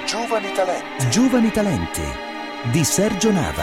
Giovani Talenti. Giovani Talenti di Sergio Nava.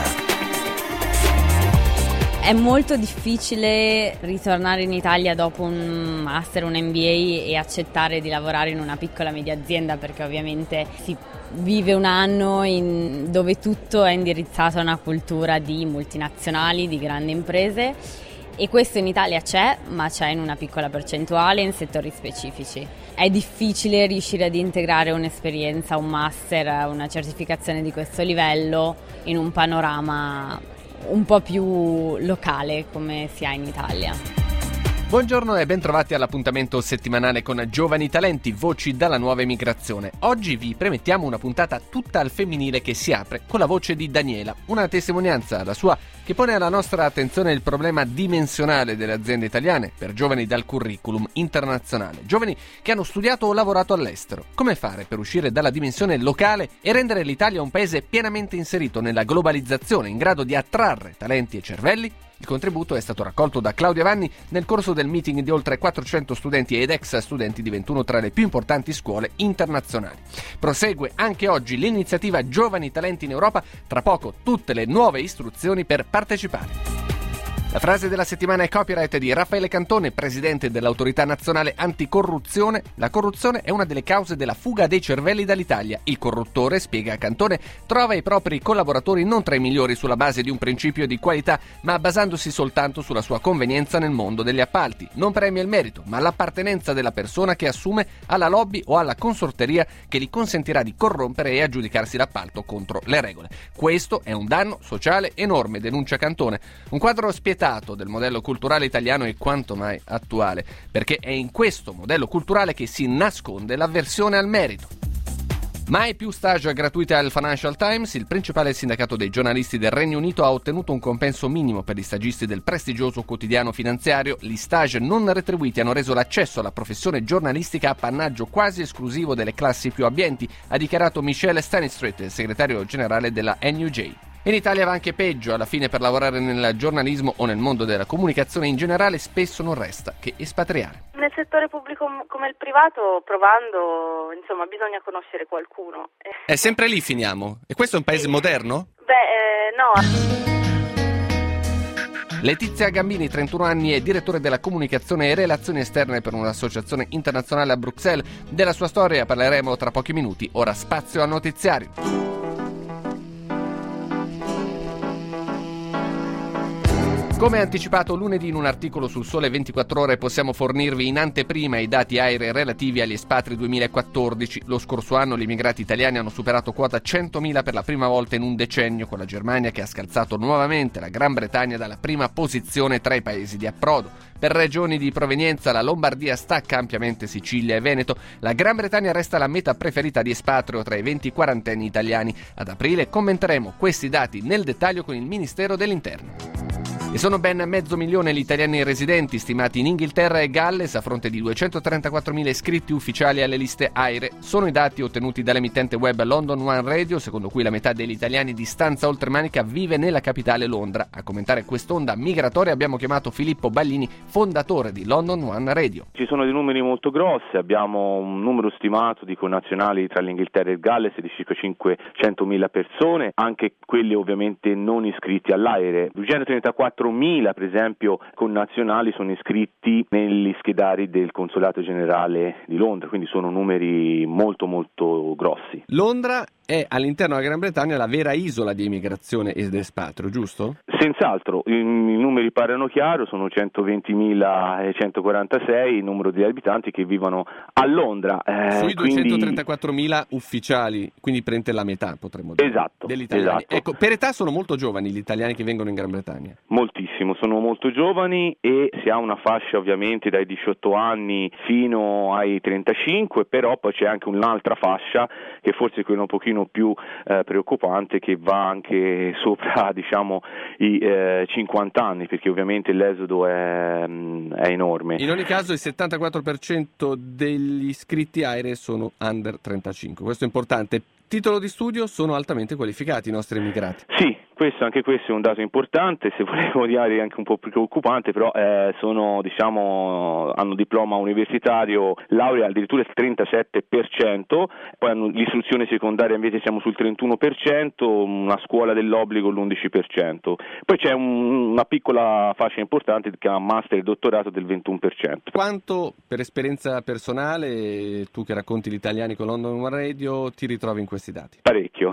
È molto difficile ritornare in Italia dopo un master, un MBA e accettare di lavorare in una piccola media azienda, perché ovviamente si vive un anno dove tutto è indirizzato a una cultura di multinazionali, di grandi imprese, e questo in Italia c'è, ma c'è in una piccola percentuale in settori specifici. È difficile riuscire ad integrare un'esperienza, un master, una certificazione di questo livello in un panorama un po' più locale come si ha in Italia. Buongiorno e bentrovati all'appuntamento settimanale con Giovani Talenti, voci dalla nuova emigrazione. Oggi vi premettiamo una puntata tutta al femminile che si apre con la voce di Daniela, una testimonianza, la sua, che pone alla nostra attenzione il problema dimensionale delle aziende italiane per giovani dal curriculum internazionale, giovani che hanno studiato o lavorato all'estero. Come fare per uscire dalla dimensione locale e rendere l'Italia un paese pienamente inserito nella globalizzazione, in grado di attrarre talenti e cervelli? Il contributo è stato raccolto da Claudia Vanni nel corso del meeting di oltre 400 studenti ed ex studenti di 21 tra le più importanti scuole internazionali. Prosegue anche oggi l'iniziativa Giovani Talenti in Europa, tra poco tutte le nuove istruzioni per partecipare. La frase della settimana è copyright di Raffaele Cantone, presidente dell'Autorità Nazionale Anticorruzione. La corruzione è una delle cause della fuga dei cervelli dall'Italia. Il corruttore, spiega Cantone, trova i propri collaboratori non tra i migliori sulla base di un principio di qualità, ma basandosi soltanto sulla sua convenienza nel mondo degli appalti. Non premia il merito, ma l'appartenenza della persona che assume alla lobby o alla consorteria che gli consentirà di corrompere e aggiudicarsi l'appalto contro le regole. Questo è un danno sociale enorme, denuncia Cantone. Un quadro spietato del modello culturale italiano è quanto mai attuale, perché è in questo modello culturale che si nasconde l'avversione al merito. Mai più stage gratuiti al Financial Times. Il principale sindacato dei giornalisti del Regno Unito ha ottenuto un compenso minimo per gli stagisti del prestigioso quotidiano finanziario. Gli stage non retribuiti hanno reso l'accesso alla professione giornalistica appannaggio quasi esclusivo delle classi più abbienti, ha dichiarato Michelle Stanistreet, segretario generale della NUJ. In Italia va anche peggio, alla fine per lavorare nel giornalismo o nel mondo della comunicazione in generale spesso non resta che espatriare. Nel settore pubblico come il privato, provando, insomma, bisogna conoscere qualcuno. È sempre lì finiamo? E questo è un paese moderno? No. Letizia Gambini, 31 anni, è direttore della comunicazione e relazioni esterne per un'associazione internazionale a Bruxelles. Della sua storia parleremo tra pochi minuti, ora spazio al notiziario. Come anticipato lunedì in un articolo sul Sole 24 Ore, possiamo fornirvi in anteprima i dati AIRE relativi agli espatri 2014. Lo scorso anno gli immigrati italiani hanno superato quota 100.000 per la prima volta in un decennio, con la Germania che ha scalzato nuovamente la Gran Bretagna dalla prima posizione tra i paesi di approdo. Per regioni di provenienza la Lombardia stacca ampiamente Sicilia e Veneto. La Gran Bretagna resta la meta preferita di espatrio tra i 20-quarantenni italiani. Ad aprile commenteremo questi dati nel dettaglio con il Ministero dell'Interno. E sono ben 500.000 gli italiani residenti stimati in Inghilterra e Galles a fronte di 234.000 iscritti ufficiali alle liste AIRE. Sono i dati ottenuti dall'emittente web London One Radio, secondo cui la metà degli italiani di stanza oltremanica vive nella capitale Londra. A commentare quest'onda migratoria abbiamo chiamato Filippo Ballini, fondatore di London One Radio. Ci sono dei numeri molto grossi, abbiamo un numero stimato di connazionali tra l'Inghilterra e il Galles di circa 500.000 persone, anche quelli ovviamente non iscritti all'AIRE. 234.000 per esempio connazionali sono iscritti negli schedari del Consolato Generale di Londra, quindi sono numeri molto molto grossi. Londra è all'interno della Gran Bretagna la vera isola di emigrazione ed espatrio, giusto? Senz'altro, i numeri parlano chiaro, sono 120.146 il numero di abitanti che vivono a Londra. Sui 234.000 ufficiali, quindi prende la metà, potremmo dire, degli italiani. Esatto. Ecco, per età sono molto giovani gli italiani che vengono in Gran Bretagna. Moltissimo, sono molto giovani e si ha una fascia ovviamente dai 18 anni fino ai 35, però poi c'è anche un'altra fascia che forse è quella un pochino più preoccupante, che va anche sopra i 50 anni, perché ovviamente l'esodo è enorme. In ogni caso il 74% degli iscritti AIRE sono under 35, questo è importante. Titolo di studio: sono altamente qualificati i nostri immigrati. Sì, Anche questo è un dato importante, se volevo dire anche un po' più preoccupante, però hanno diploma universitario, laurea addirittura il 37%, poi hanno l'istruzione secondaria invece siamo sul 31%, una scuola dell'obbligo l'11%. Poi c'è una piccola fascia importante che ha master e dottorato del 21%. Quanto, per esperienza personale, tu che racconti gli italiani con London One Radio, ti ritrovi in questi dati? Parecchio.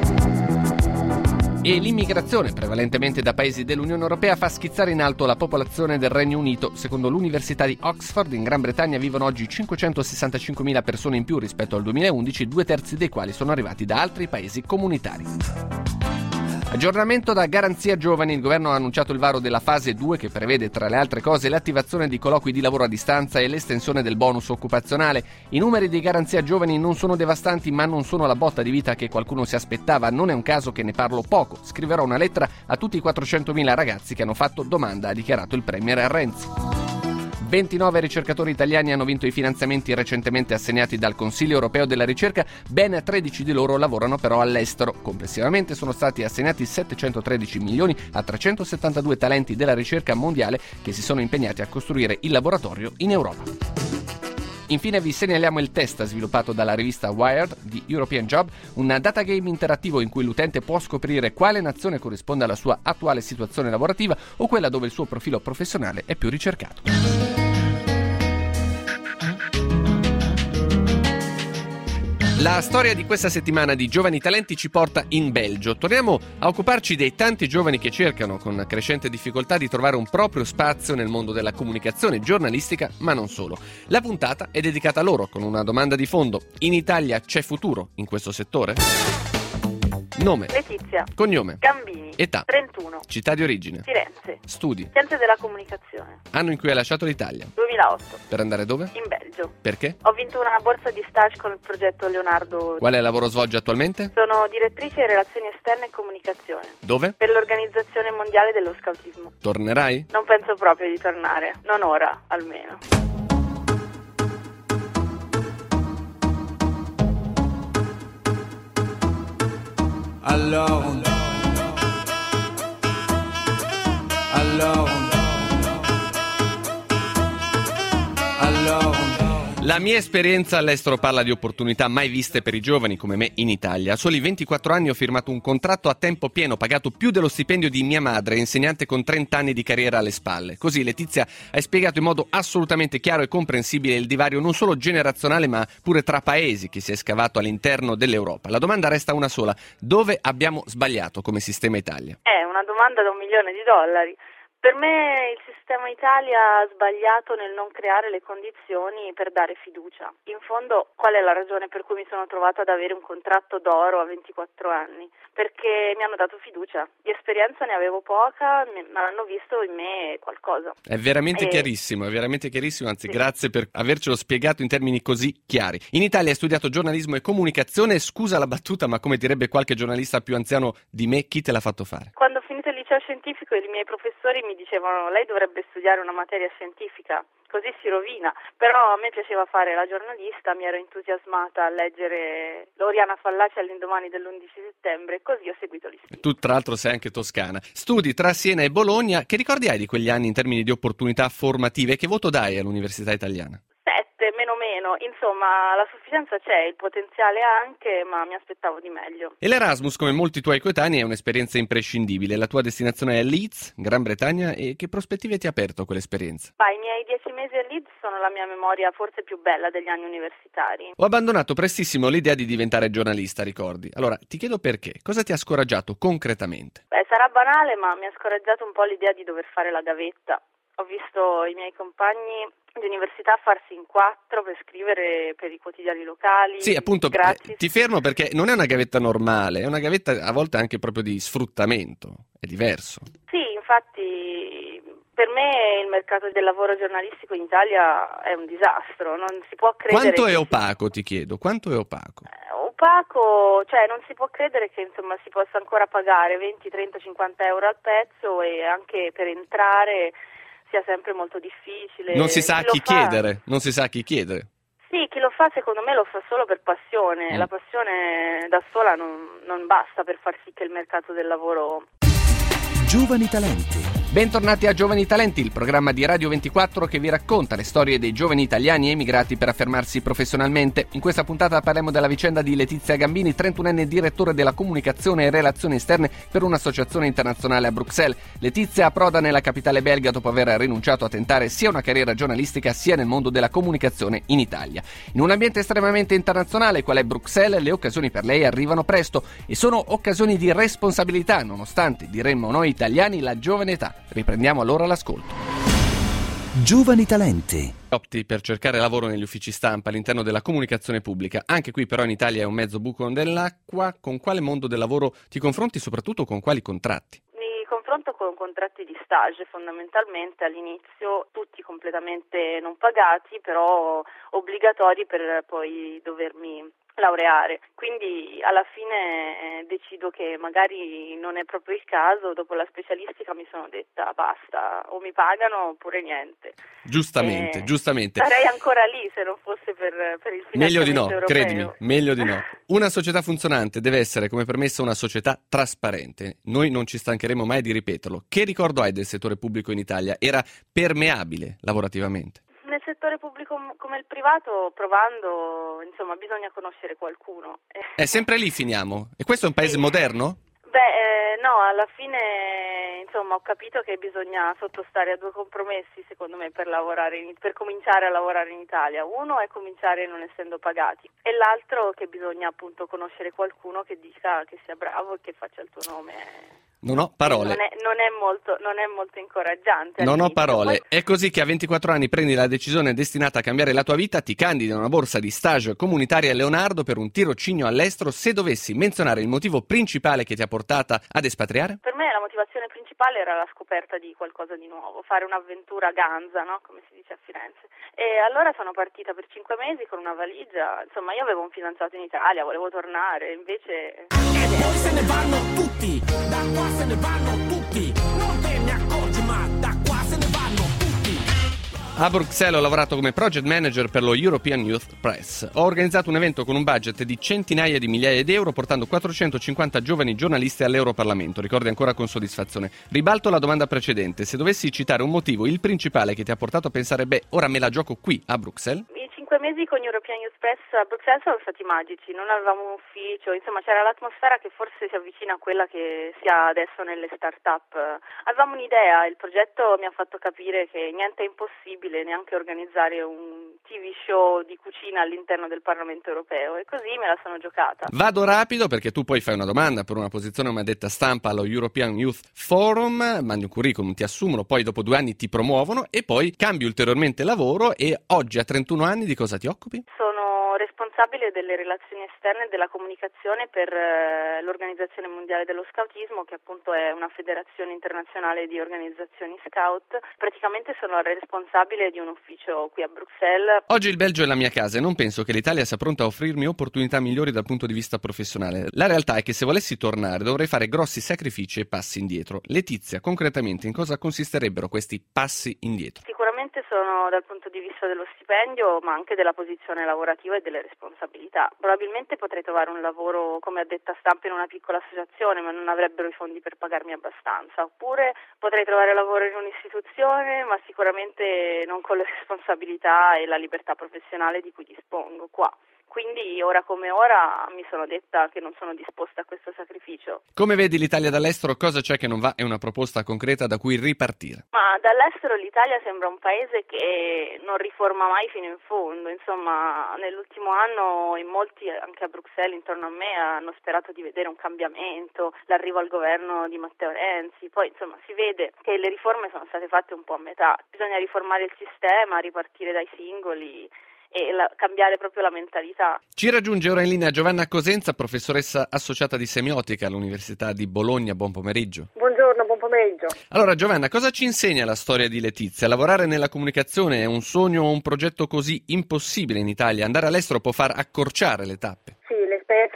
E l'immigrazione, prevalentemente da paesi dell'Unione Europea, fa schizzare in alto la popolazione del Regno Unito. Secondo l'Università di Oxford, in Gran Bretagna vivono oggi 565.000 persone in più rispetto al 2011, 2/3 dei quali sono arrivati da altri paesi comunitari. Aggiornamento da Garanzia Giovani. Il governo ha annunciato il varo della fase 2 che prevede, tra le altre cose, l'attivazione di colloqui di lavoro a distanza e l'estensione del bonus occupazionale. I numeri di Garanzia Giovani non sono devastanti, ma non sono la botta di vita che qualcuno si aspettava. Non è un caso che ne parlo poco. Scriverò una lettera a tutti i 400.000 ragazzi che hanno fatto domanda, ha dichiarato il premier Renzi. 29 ricercatori italiani hanno vinto i finanziamenti recentemente assegnati dal Consiglio europeo della ricerca, ben 13 di loro lavorano però all'estero. Complessivamente sono stati assegnati 713 milioni a 372 talenti della ricerca mondiale che si sono impegnati a costruire il laboratorio in Europa. Infine vi segnaliamo il test sviluppato dalla rivista Wired di European Job, un datagame interattivo in cui l'utente può scoprire quale nazione corrisponde alla sua attuale situazione lavorativa o quella dove il suo profilo professionale è più ricercato. La storia di questa settimana di Giovani Talenti ci porta in Belgio. Torniamo a occuparci dei tanti giovani che cercano con crescente difficoltà di trovare un proprio spazio nel mondo della comunicazione giornalistica, ma non solo. La puntata è dedicata a loro con una domanda di fondo. In Italia c'è futuro in questo settore? Nome. Letizia. Cognome. Gambini. Età. 31. Città di origine. Firenze. Studi. Scienze della comunicazione. Anno in cui hai lasciato l'Italia. 2008. Per andare dove? In Belgio. Perché? Ho vinto una borsa di stage con il progetto Leonardo. Quale lavoro svolgi attualmente? Sono direttrice di relazioni esterne e comunicazione. Dove? Per l'Organizzazione Mondiale dello Scautismo. Tornerai? Non penso proprio di tornare. Non ora, almeno. Alors La mia esperienza all'estero parla di opportunità mai viste per i giovani come me in Italia. A soli 24 anni ho firmato un contratto a tempo pieno, pagato più dello stipendio di mia madre, insegnante con 30 anni di carriera alle spalle. Così Letizia hai spiegato in modo assolutamente chiaro e comprensibile il divario non solo generazionale ma pure tra paesi che si è scavato all'interno dell'Europa. La domanda resta una sola: dove abbiamo sbagliato come sistema Italia? È una domanda da $1 milione. Per me il sistema Italia ha sbagliato nel non creare le condizioni per dare fiducia. In fondo, qual è la ragione per cui mi sono trovata ad avere un contratto d'oro a 24 anni? Perché mi hanno dato fiducia. Di esperienza ne avevo poca, ma hanno visto in me qualcosa. È veramente chiarissimo, anzi sì. Grazie per avercelo spiegato in termini così chiari. In Italia hai studiato giornalismo e comunicazione, scusa la battuta, ma come direbbe qualche giornalista più anziano di me, chi te l'ha fatto fare? Quando ho finito il liceo scientifico i miei professori mi dicevano: lei dovrebbe studiare una materia scientifica, così si rovina. Però a me piaceva fare la giornalista, mi ero entusiasmata a leggere Oriana Fallaci all'indomani dell'11 settembre, così ho seguito l'istinto. Tu tra l'altro sei anche toscana. Studi tra Siena e Bologna, che ricordi hai di quegli anni in termini di opportunità formative? Che voto dai all'università italiana? 7, meno. Insomma, la sufficienza c'è, il potenziale anche, ma mi aspettavo di meglio. E l'Erasmus, come molti tuoi coetanei, è un'esperienza imprescindibile. La tua destinazione è Leeds, Gran Bretagna, e che prospettive ti ha aperto quell'esperienza? I miei 10 mesi a Leeds sono la mia memoria forse più bella degli anni universitari. Ho abbandonato prestissimo l'idea di diventare giornalista, ricordi? Allora, ti chiedo perché. Cosa ti ha scoraggiato concretamente? Sarà banale, ma mi ha scoraggiato un po' l'idea di dover fare la gavetta. Ho visto i miei compagni di università farsi in 4 per scrivere per i quotidiani locali. Sì, appunto, ti fermo perché non è una gavetta normale, è una gavetta a volte anche proprio di sfruttamento, è diverso. Sì, infatti per me il mercato del lavoro giornalistico in Italia è un disastro, non si può credere. Quanto è opaco, ti chiedo, quanto è opaco? Opaco, cioè non si può credere che insomma si possa ancora pagare 20, 30, 50 euro al pezzo e anche per entrare sia sempre molto difficile. Non si sa a chi chiedere, non si sa a chi chiedere. Sì, chi lo fa secondo me lo fa solo per passione, la passione da sola non basta per far sì che il mercato del lavoro... Giovani talenti. Bentornati a Giovani Talenti, il programma di Radio 24 che vi racconta le storie dei giovani italiani emigrati per affermarsi professionalmente. In questa puntata parliamo della vicenda di Letizia Gambini, 31enne direttore della comunicazione e relazioni esterne per un'associazione internazionale a Bruxelles. Letizia approda nella capitale belga dopo aver rinunciato a tentare sia una carriera giornalistica sia nel mondo della comunicazione in Italia. In un ambiente estremamente internazionale qual è Bruxelles, le occasioni per lei arrivano presto e sono occasioni di responsabilità, nonostante, diremmo noi italiani, la giovane età. Riprendiamo allora l'ascolto. Giovani talenti. Opti per cercare lavoro negli uffici stampa all'interno della comunicazione pubblica. Anche qui però in Italia è un mezzo buco nell'acqua. Con quale mondo del lavoro ti confronti, soprattutto con quali contratti? Mi confronto con contratti di stage fondamentalmente all'inizio, tutti completamente non pagati, però obbligatori per poi dovermi laureare. Quindi alla fine decido che magari non è proprio il caso, dopo la specialistica mi sono detta basta, o mi pagano oppure niente. Giustamente. Sarei ancora lì se non fosse per il finanziamento Meglio di no, europeo. credimi, meglio di no. Una società funzionante deve essere come premessa una società trasparente. Noi non ci stancheremo mai di ripeterlo. Che ricordo hai del settore pubblico in Italia? Era permeabile lavorativamente? Nel settore pubblico come il privato, provando, insomma, bisogna conoscere qualcuno. Sempre lì finiamo. E questo è un paese moderno? No, alla fine, insomma, ho capito che bisogna sottostare a due compromessi, secondo me, per cominciare a lavorare in Italia. Uno è cominciare non essendo pagati e l'altro che bisogna appunto conoscere qualcuno che dica che sia bravo e che faccia il tuo nome. Non ho parole. Non è molto incoraggiante. Non ho parole. Poi... È così che a 24 anni prendi la decisione destinata a cambiare la tua vita, ti candidi a una borsa di stage comunitaria Leonardo per un tirocinio all'estero. Se dovessi menzionare il motivo principale che ti ha portata ad espatriare? Per me la motivazione principale era la scoperta di qualcosa di nuovo, fare un'avventura ganza, no? Come si dice a Firenze. E allora sono partita per 5 mesi con una valigia. Insomma, io avevo un fidanzato in Italia, volevo tornare, invece... E poi se ne vanno tutti, da qua se ne vanno tutti, non te ne accorgi ma da qua se ne vanno tutti. A Bruxelles ho lavorato come project manager per lo European Youth Press. Ho organizzato un evento con un budget di centinaia di migliaia di euro portando 450 giovani giornalisti all'Europarlamento. Ricordi ancora con soddisfazione. Ribalto la domanda precedente. Se dovessi citare un motivo, il principale che ti ha portato a pensare ora me la gioco qui a Bruxelles? I 5 mesi con European Youth Press a Bruxelles sono stati magici, non avevamo un ufficio, insomma c'era l'atmosfera che forse si avvicina a quella che si ha adesso nelle start-up. Avevamo un'idea, il progetto mi ha fatto capire che niente è impossibile, neanche organizzare un TV show di cucina all'interno del Parlamento europeo, e così me la sono giocata. Vado rapido perché tu poi fai una domanda per una posizione come addetta stampa allo European Youth Forum, mandi un curriculum, ti assumono, poi dopo 2 anni ti promuovono e poi cambi ulteriormente lavoro e oggi a 31 anni di cosa ti occupi? Sono responsabile delle relazioni esterne e della comunicazione per l'Organizzazione Mondiale dello Scoutismo, che appunto è una federazione internazionale di organizzazioni scout. Praticamente sono responsabile di un ufficio qui a Bruxelles. Oggi il Belgio è la mia casa e non penso che l'Italia sia pronta a offrirmi opportunità migliori dal punto di vista professionale. La realtà è che se volessi tornare dovrei fare grossi sacrifici e passi indietro. Letizia, concretamente in cosa consisterebbero questi passi indietro? Sicuramente sono dal punto di vista dello stipendio, ma anche della posizione lavorativa e delle responsabilità. Probabilmente potrei trovare un lavoro come addetta stampa in una piccola associazione, ma non avrebbero i fondi per pagarmi abbastanza. Oppure potrei trovare lavoro in un'istituzione, ma sicuramente non con le responsabilità e la libertà professionale di cui dispongo qua. Quindi ora come ora mi sono detta che non sono disposta a questo sacrificio. Come vedi l'Italia dall'estero, cosa c'è che non va? È una proposta concreta da cui ripartire. Ma dall'estero l'Italia sembra un paese che non riforma mai fino in fondo. Insomma, nell'ultimo anno in molti, anche a Bruxelles intorno a me, hanno sperato di vedere un cambiamento, l'arrivo al governo di Matteo Renzi. Poi insomma si vede che le riforme sono state fatte un po' a metà. Bisogna riformare il sistema, ripartire dai singoli e cambiare proprio la mentalità. Ci raggiunge ora in linea Giovanna Cosenza, professoressa associata di semiotica all'Università di Bologna. Buon pomeriggio. Buongiorno, buon pomeriggio. Allora Giovanna, cosa ci insegna la storia di Letizia? Lavorare nella comunicazione è un sogno o un progetto così impossibile in Italia? Andare all'estero può far accorciare le tappe? Sì, l'esperienza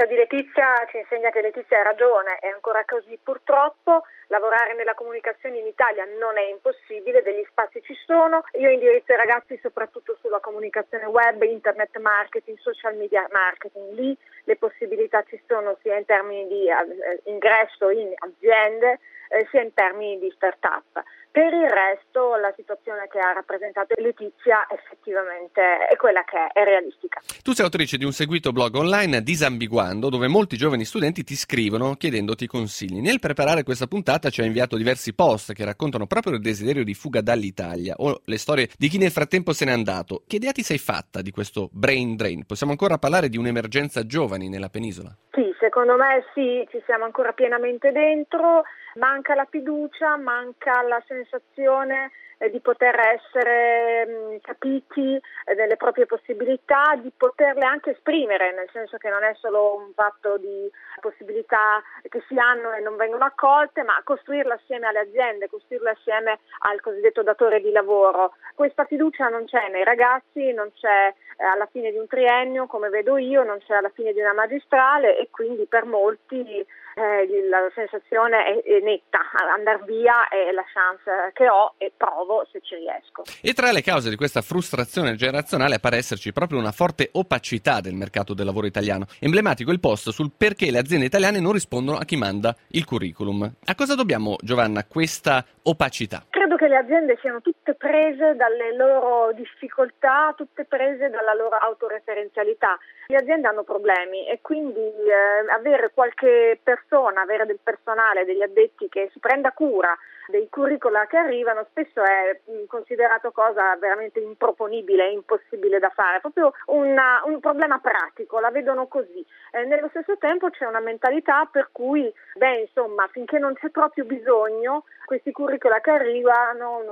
vista di Letizia ci insegna che Letizia ha ragione, è ancora così purtroppo. Lavorare nella comunicazione in Italia non è impossibile, degli spazi ci sono. Io indirizzo i ragazzi soprattutto sulla comunicazione web, internet marketing, social media marketing. Lì le possibilità ci sono sia in termini di ingresso in aziende sia in termini di start-up. Per il resto la situazione che ha rappresentato Letizia effettivamente è quella che è realistica. Tu sei autrice di un seguito blog online, Disambiguando, dove molti giovani studenti ti scrivono chiedendoti consigli. Nel preparare questa puntata ci hai inviato diversi post che raccontano proprio il desiderio di fuga dall'Italia o le storie di chi nel frattempo se n'è andato. Che idea ti sei fatta di questo brain drain? Possiamo ancora parlare di un'emergenza giovani nella penisola? Sì, secondo me sì, ci siamo ancora pienamente dentro. Manca la fiducia, manca la sensazione di poter essere capiti delle proprie possibilità, di poterle anche esprimere, nel senso che non è solo un fatto di possibilità che si hanno e non vengono accolte, ma costruirle assieme alle aziende, costruirle assieme al cosiddetto datore di lavoro. Questa fiducia non c'è nei ragazzi, non c'è alla fine di un triennio, come vedo io, non c'è alla fine di una magistrale e quindi per molti la sensazione è netta, andar via è la chance che ho e provo se ci riesco. E tra le cause di questa frustrazione generazionale appare esserci proprio una forte opacità del mercato del lavoro italiano. Emblematico il post sul perché le aziende italiane non rispondono a chi manda il curriculum. A cosa dobbiamo, Giovanna, questa opacità? Credo che le aziende siano tutte prese dalle loro difficoltà, tutte prese dalla loro autoreferenzialità. Le aziende hanno problemi e quindi avere qualche persona, avere del personale, degli addetti che si prenda cura dei curricula che arrivano spesso è considerato cosa veramente improponibile, impossibile da fare, è proprio un problema pratico, la vedono così. Nello stesso tempo c'è una mentalità per cui, finché non c'è proprio bisogno, questi curricula che arrivano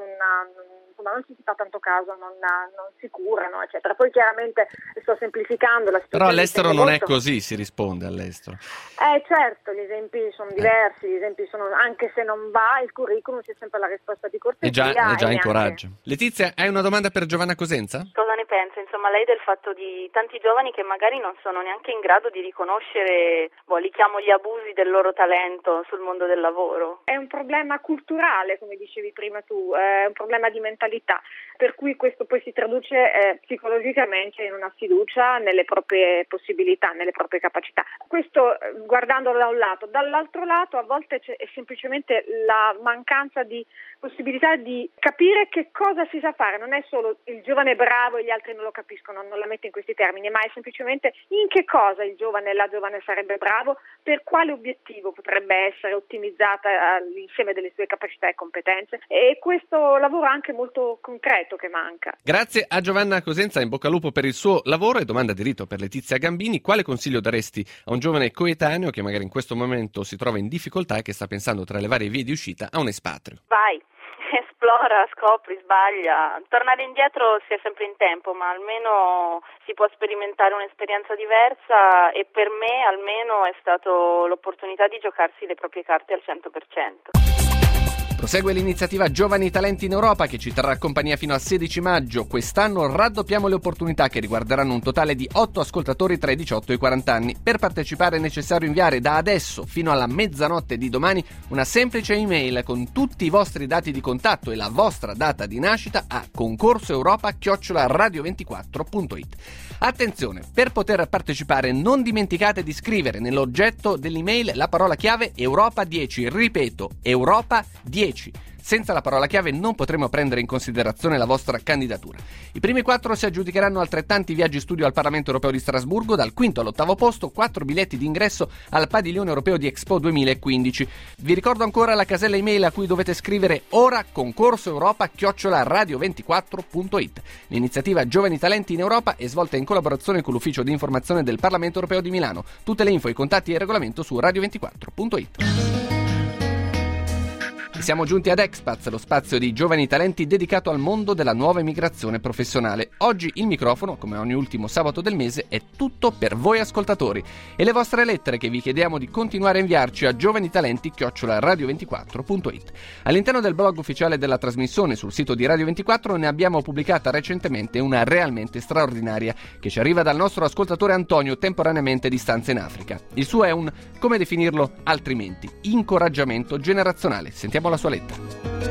non ci si fa tanto caso, non si curano, eccetera. Poi chiaramente sto semplificando la situazione. Però all'estero non è così, si risponde all'estero. Certo, gli esempi sono diversi, gli esempi sono, anche se non va il curriculum c'è sempre la risposta di cortesia. È già incoraggio. Letizia, hai una domanda per Giovanna Cosenza? Cosa ne pensa, lei del fatto di tanti giovani che magari non sono neanche in grado di riconoscere, li chiamo gli abusi del loro talento sul mondo del lavoro? È un problema culturale, come dicevi prima tu, è un problema di mentalità, per cui questo poi si traduce psicologicamente in una fiducia nelle proprie possibilità, nelle proprie capacità. Questo guardandolo da un lato. Dall'altro lato a volte è semplicemente la mancanza di possibilità di capire che cosa si sa fare, non è solo il giovane è bravo e gli altri non lo capiscono, non la metto in questi termini, ma è semplicemente in che cosa il giovane e la giovane sarebbe bravo, per quale obiettivo potrebbe essere ottimizzata l'insieme delle sue capacità e competenze, e questo lavoro anche molto concreto che manca. Grazie a Giovanna Cosenza, in bocca al lupo per il suo lavoro. E domanda di rito per Letizia Gambini: quale consiglio daresti a un giovane coetaneo che magari in questo momento si trova in difficoltà e che sta pensando tra le varie vie di uscita a un espatrio? Vai, esplora, scopri, sbaglia. Tornare indietro si è sempre in tempo, ma almeno si può sperimentare un'esperienza diversa, e per me almeno è stato l'opportunità di giocarsi le proprie carte al 100%. Prosegue l'iniziativa Giovani Talenti in Europa, che ci terrà compagnia fino al 16 maggio. Quest'anno raddoppiamo le opportunità, che riguarderanno un totale di 8 ascoltatori tra i 18 e i 40 anni. Per partecipare è necessario inviare da adesso fino alla mezzanotte di domani una semplice email con tutti i vostri dati di contatto e la vostra data di nascita a concorsoeuropa@radio24.it. Attenzione, per poter partecipare non dimenticate di scrivere nell'oggetto dell'email la parola chiave Europa 10, ripeto, Europa 10. Senza la parola chiave non potremo prendere in considerazione la vostra candidatura. I primi 4 si aggiudicheranno altrettanti viaggi studio al Parlamento Europeo di Strasburgo, dal quinto all'8° posto, 4 biglietti d'ingresso al Padiglione Europeo di Expo 2015. Vi ricordo ancora la casella email a cui dovete scrivere ora: concorsoeuropa@radio24.it. L'iniziativa Giovani Talenti in Europa è svolta in collaborazione con l'Ufficio di Informazione del Parlamento Europeo di Milano. Tutte le info, i contatti e il regolamento su radio24.it. Siamo giunti ad Expats, lo spazio di giovani talenti dedicato al mondo della nuova immigrazione professionale. Oggi il microfono, come ogni ultimo sabato del mese, è tutto per voi ascoltatori e le vostre lettere che vi chiediamo di continuare a inviarci a giovanitalenti@radio24.it. All'interno del blog ufficiale della trasmissione sul sito di Radio 24 ne abbiamo pubblicata recentemente una realmente straordinaria che ci arriva dal nostro ascoltatore Antonio, temporaneamente a distanza in Africa. Il suo è un, come definirlo altrimenti, incoraggiamento generazionale. Sentiamo la sua lettera.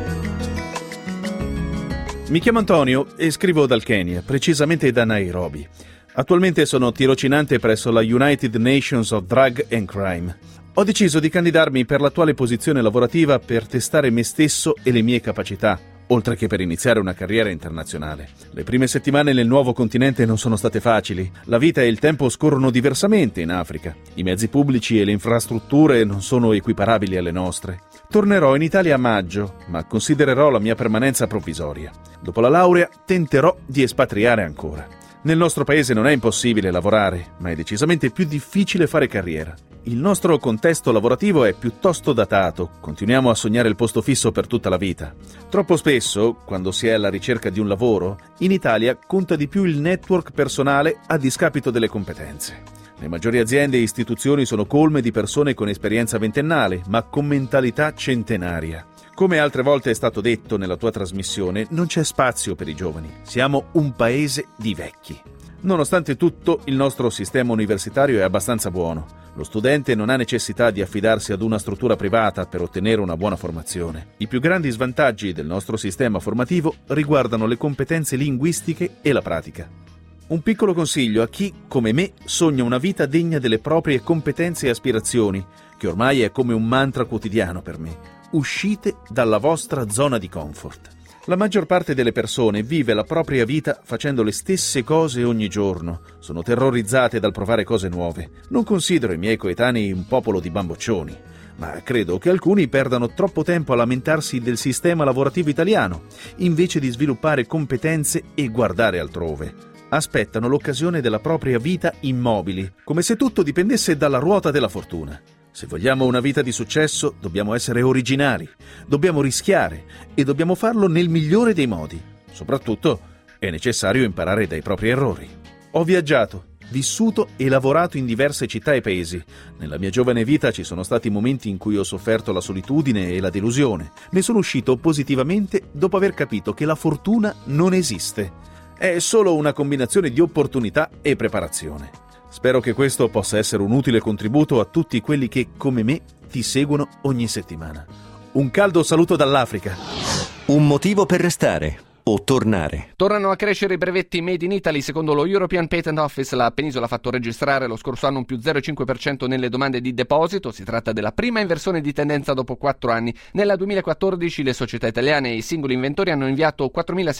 Mi chiamo Antonio e scrivo dal Kenya, precisamente da Nairobi. Attualmente sono tirocinante presso la United Nations of Drug and Crime. Ho deciso di candidarmi per l'attuale posizione lavorativa per testare me stesso e le mie capacità, oltre che per iniziare una carriera internazionale. Le prime settimane nel nuovo continente non sono state facili. La vita e il tempo scorrono diversamente in Africa. I mezzi pubblici e le infrastrutture non sono equiparabili alle nostre. Tornerò in Italia a maggio, ma considererò la mia permanenza provvisoria. Dopo la laurea tenterò di espatriare ancora. Nel nostro paese non è impossibile lavorare, ma è decisamente più difficile fare carriera. Il nostro contesto lavorativo è piuttosto datato, continuiamo a sognare il posto fisso per tutta la vita. Troppo spesso, quando si è alla ricerca di un lavoro, in Italia conta di più il network personale a discapito delle competenze. Le maggiori aziende e istituzioni sono colme di persone con esperienza ventennale, ma con mentalità centenaria. Come altre volte è stato detto nella tua trasmissione, non c'è spazio per i giovani. Siamo un paese di vecchi. Nonostante tutto, il nostro sistema universitario è abbastanza buono. Lo studente non ha necessità di affidarsi ad una struttura privata per ottenere una buona formazione. I più grandi svantaggi del nostro sistema formativo riguardano le competenze linguistiche e la pratica. Un piccolo consiglio a chi, come me, sogna una vita degna delle proprie competenze e aspirazioni, che ormai è come un mantra quotidiano per me. Uscite dalla vostra zona di comfort. La maggior parte delle persone vive la propria vita facendo le stesse cose ogni giorno. Sono terrorizzate dal provare cose nuove. Non considero i miei coetanei un popolo di bamboccioni, ma credo che alcuni perdano troppo tempo a lamentarsi del sistema lavorativo italiano, invece di sviluppare competenze e guardare altrove. Aspettano l'occasione della propria vita immobili, come se tutto dipendesse dalla ruota della fortuna. Se vogliamo una vita di successo, dobbiamo essere originali, dobbiamo rischiare e dobbiamo farlo nel migliore dei modi. Soprattutto, è necessario imparare dai propri errori. Ho viaggiato, vissuto e lavorato in diverse città e paesi. Nella mia giovane vita ci sono stati momenti in cui ho sofferto la solitudine e la delusione. Ne sono uscito positivamente dopo aver capito che la fortuna non esiste. È solo una combinazione di opportunità e preparazione. Spero che questo possa essere un utile contributo a tutti quelli che, come me, ti seguono ogni settimana. Un caldo saluto dall'Africa. Un motivo per restare o tornare. Tornano a crescere i brevetti made in Italy. Secondo lo European Patent Office, la penisola ha fatto registrare lo scorso anno un più 0,5% nelle domande di deposito. Si tratta della prima inversione di tendenza dopo 4 anni. Nel 2014 le società italiane e i singoli inventori hanno inviato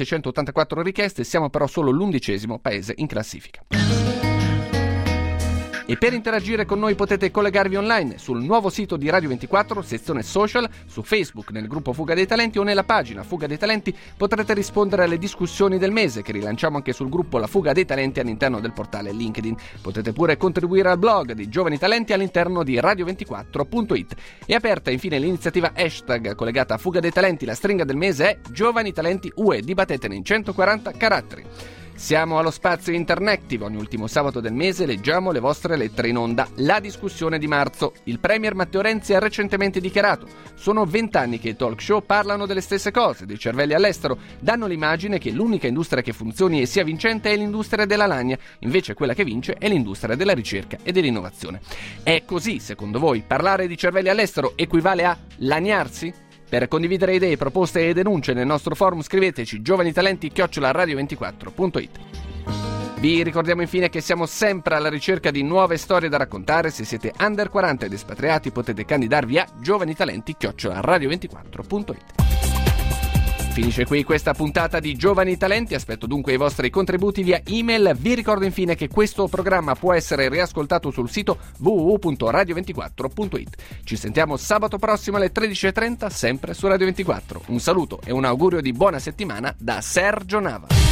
4.684 richieste, siamo però solo l'11° paese in classifica. E per interagire con noi potete collegarvi online sul nuovo sito di Radio 24, sezione social, su Facebook nel gruppo Fuga dei Talenti o nella pagina Fuga dei Talenti potrete rispondere alle discussioni del mese che rilanciamo anche sul gruppo La Fuga dei Talenti all'interno del portale LinkedIn. Potete pure contribuire al blog di Giovani Talenti all'interno di radio24.it. È aperta infine l'iniziativa hashtag collegata a Fuga dei Talenti, la stringa del mese è Giovani Talenti UE, dibattetene in 140 caratteri. Siamo allo spazio Interactive, ogni ultimo sabato del mese leggiamo le vostre lettere in onda. La discussione di marzo. Il premier Matteo Renzi ha recentemente dichiarato: sono 20 anni che i talk show parlano delle stesse cose, dei cervelli all'estero, danno l'immagine che l'unica industria che funzioni e sia vincente è l'industria della lagna, invece quella che vince è l'industria della ricerca e dell'innovazione. È così, secondo voi, parlare di cervelli all'estero equivale a lagnarsi? Per condividere idee, proposte e denunce nel nostro forum scriveteci giovanitalenti@radio24.it. Vi ricordiamo infine che siamo sempre alla ricerca di nuove storie da raccontare. Se siete under 40 ed espatriati potete candidarvi a giovanitalenti@radio24.it. Finisce qui questa puntata di Giovani Talenti, aspetto dunque i vostri contributi via email. Vi ricordo infine che questo programma può essere riascoltato sul sito www.radio24.it. Ci sentiamo sabato prossimo alle 13.30 sempre su Radio 24. Un saluto e un augurio di buona settimana da Sergio Nava.